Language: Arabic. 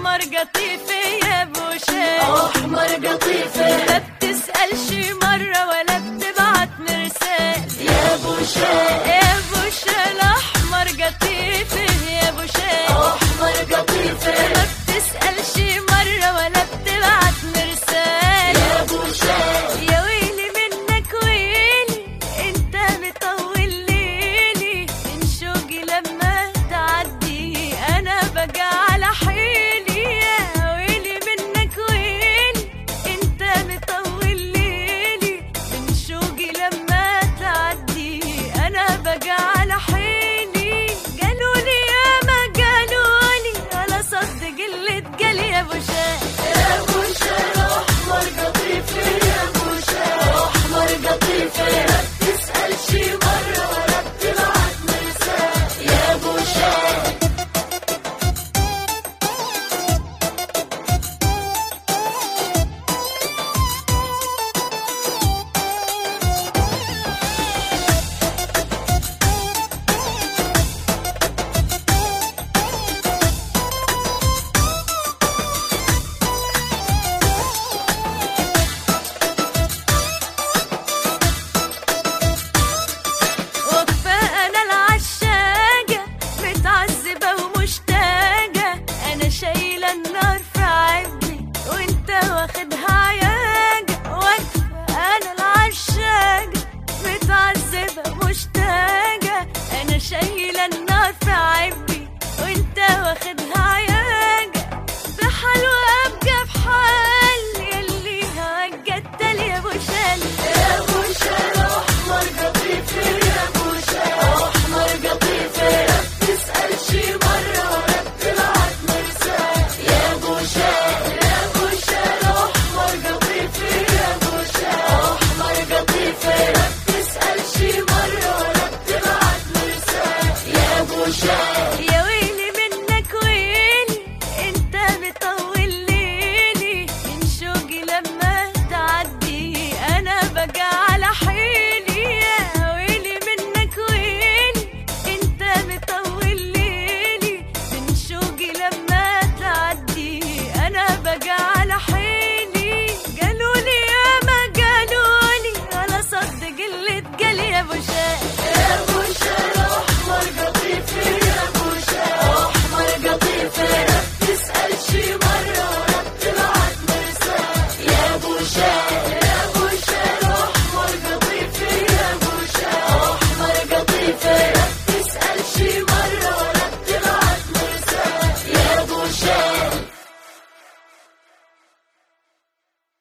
احمر قطيفه يا ابو شال، احمر قطيفه ما بتسألش مرة ولا بتبعت مرسال يا ابو شال، يا ابو شال احمر قطيفه يا ابو شال، احمر قطيفه ما بتسألش مرة ولا بتبعت مرسال يا ابو شال، يا ويلي منك ويلي انت مطول ليلي، من شوقي لما تعدي انا بقى على حيلي، يا ويلي منك ويلي انت مطول ليلي، من شوقي لما تعدي انا بقى على حيلي. قالوا لي يا ما قالوا لي على صدق اللي اتقال يا ابو